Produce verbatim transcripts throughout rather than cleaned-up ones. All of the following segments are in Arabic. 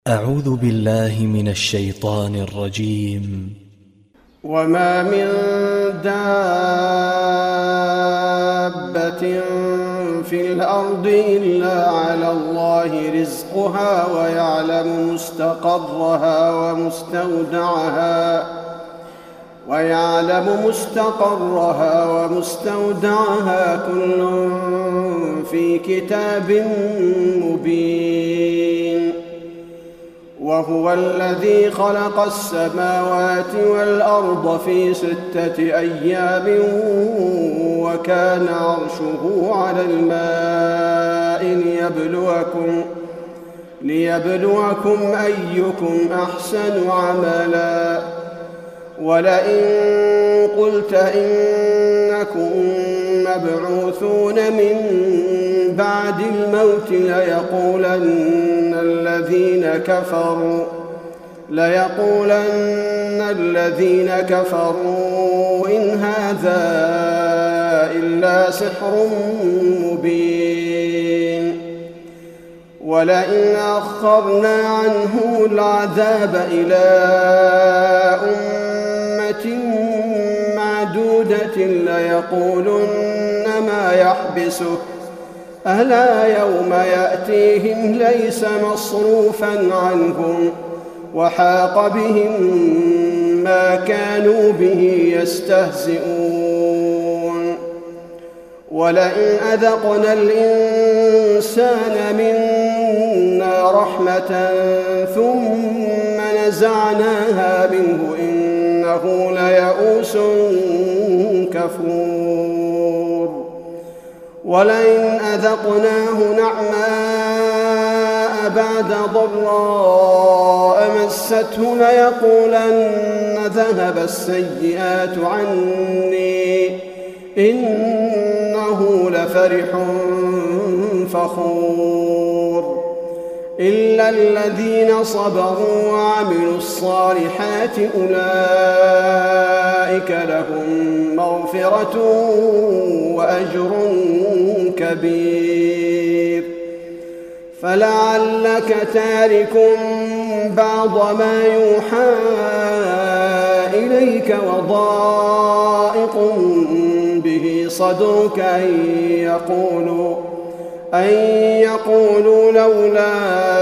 أعوذ بالله من الشيطان الرجيم. وما من دابة في الأرض إلا على الله رزقها ويعلم مستقرها ومستودعها ويعلم مستقرها ومستودعها كل في كتاب مبين. وهو الذي خلق السماوات والأرض في ستة أيام وكان عرشه على الماء ليبلوكم, ليبلوكم أيكم أحسن عملا. ولئن قلت إنكم مبعوثون من بعد الموت ليقولن الذين كفروا ليقولن الذين كفروا إن هذا إلا سحر مبين. ولئن أخرنا عنه العذاب إلى أمة معدودة ليقولن ما يحبسه ألا يوم يأتيهم ليس مصروفا عنهم وحاق بهم ما كانوا به يستهزئون. ولئن أذقنا الإنسان منا رحمة ثم نزعناها منه إنه ليئوس كفور. ولئن أذقناه نعماء بعد ضراء مسته ليقولن ذهب السيئات عني إنه لفرح فخور. إلا الذين صبروا وعملوا الصالحات أولئك لهم مغفرة وأجر كبير. فلعلك تارك بعض ما يوحى إليك وضائق به صدرك أن يقولوا أن يقولوا لولا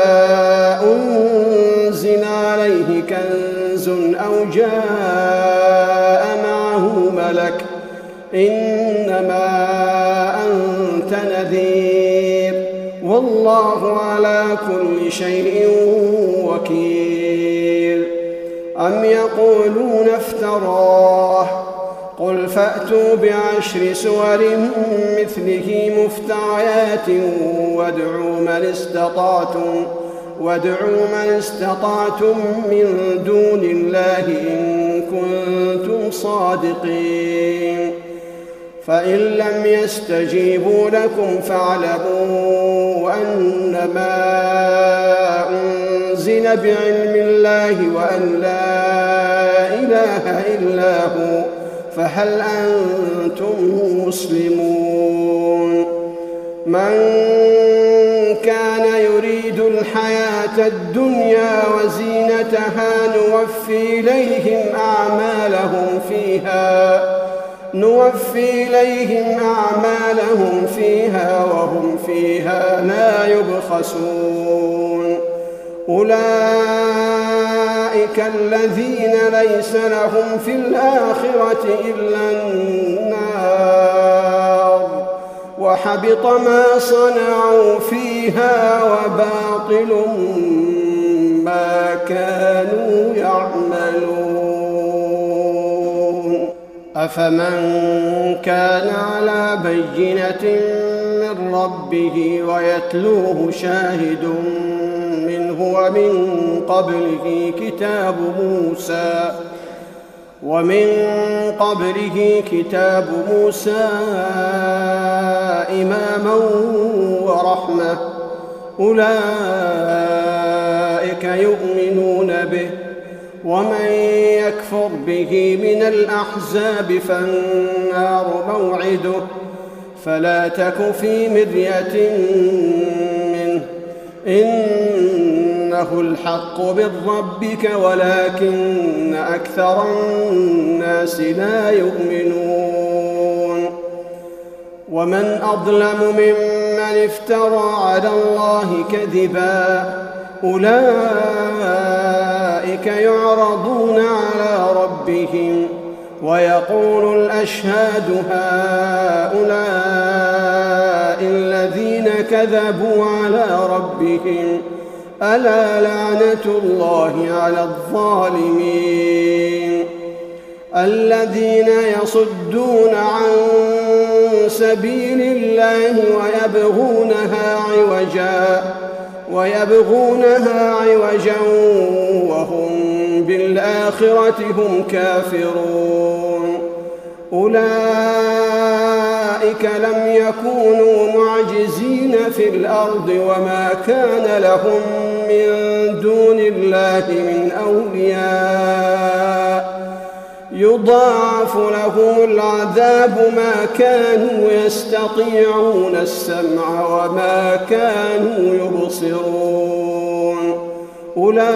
أنزل عليه كنز أو جاء معه ملك إنما أنت نذير والله على كل شيء وكيل. أم يقولون افتراه قل فأتوا بعشر سور مثله مفتريات وادعوا من استطعتم وادعوا من استطعتم من دون الله إن كنتم صادقين. فإن لم يستجيبوا لكم فاعلموا أنما أنزل بعلم الله وأن لا إله إلا هو فهل أنتم مسلمون. من كان يريد الحياة الدنيا وزينتها نوفي إليهم أعمالهم فيها نوفي إليهم أعمالهم فيها وهم فيها لا يبخسون. أولئك الذين ليس لهم في الآخرة إلا النار وحبط ما صنعوا فيها وباطل ما كانوا يعملون. أفمن كان على بينة من ربه ويتلوه شاهد منه ومن قبله كتاب موسى ومن قبله كتاب موسى إماما ورحمة أولئك يؤمنون به. ومن يكفر به من الأحزاب فالنار موعده فلا تك في مرية منه إنه إنه الحق من ربك ولكن أكثر الناس لا يؤمنون ومن أظلم ممن افترى على الله كذبا أولئك يعرضون على ربهم ويقول الأشهاد هؤلاء الذين كذبوا على ربهم ألا لعنة الله على الظالمين الذين يصدون عن سبيل الله ويبغونها عوجا ويبغونها عوجا وهم بالآخرة هم كافرون أولئك لم يكونوا معجزين في الأرض وما كان لهم من دون الله من أولياء يضاعف لهم العذاب ما كانوا يستطيعون السمع وما كانوا يبصرون أولئك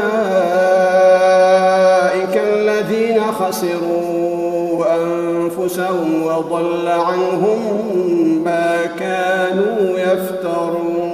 الذين خسروا أنفسهم وضل عنهم ما كانوا يفترون.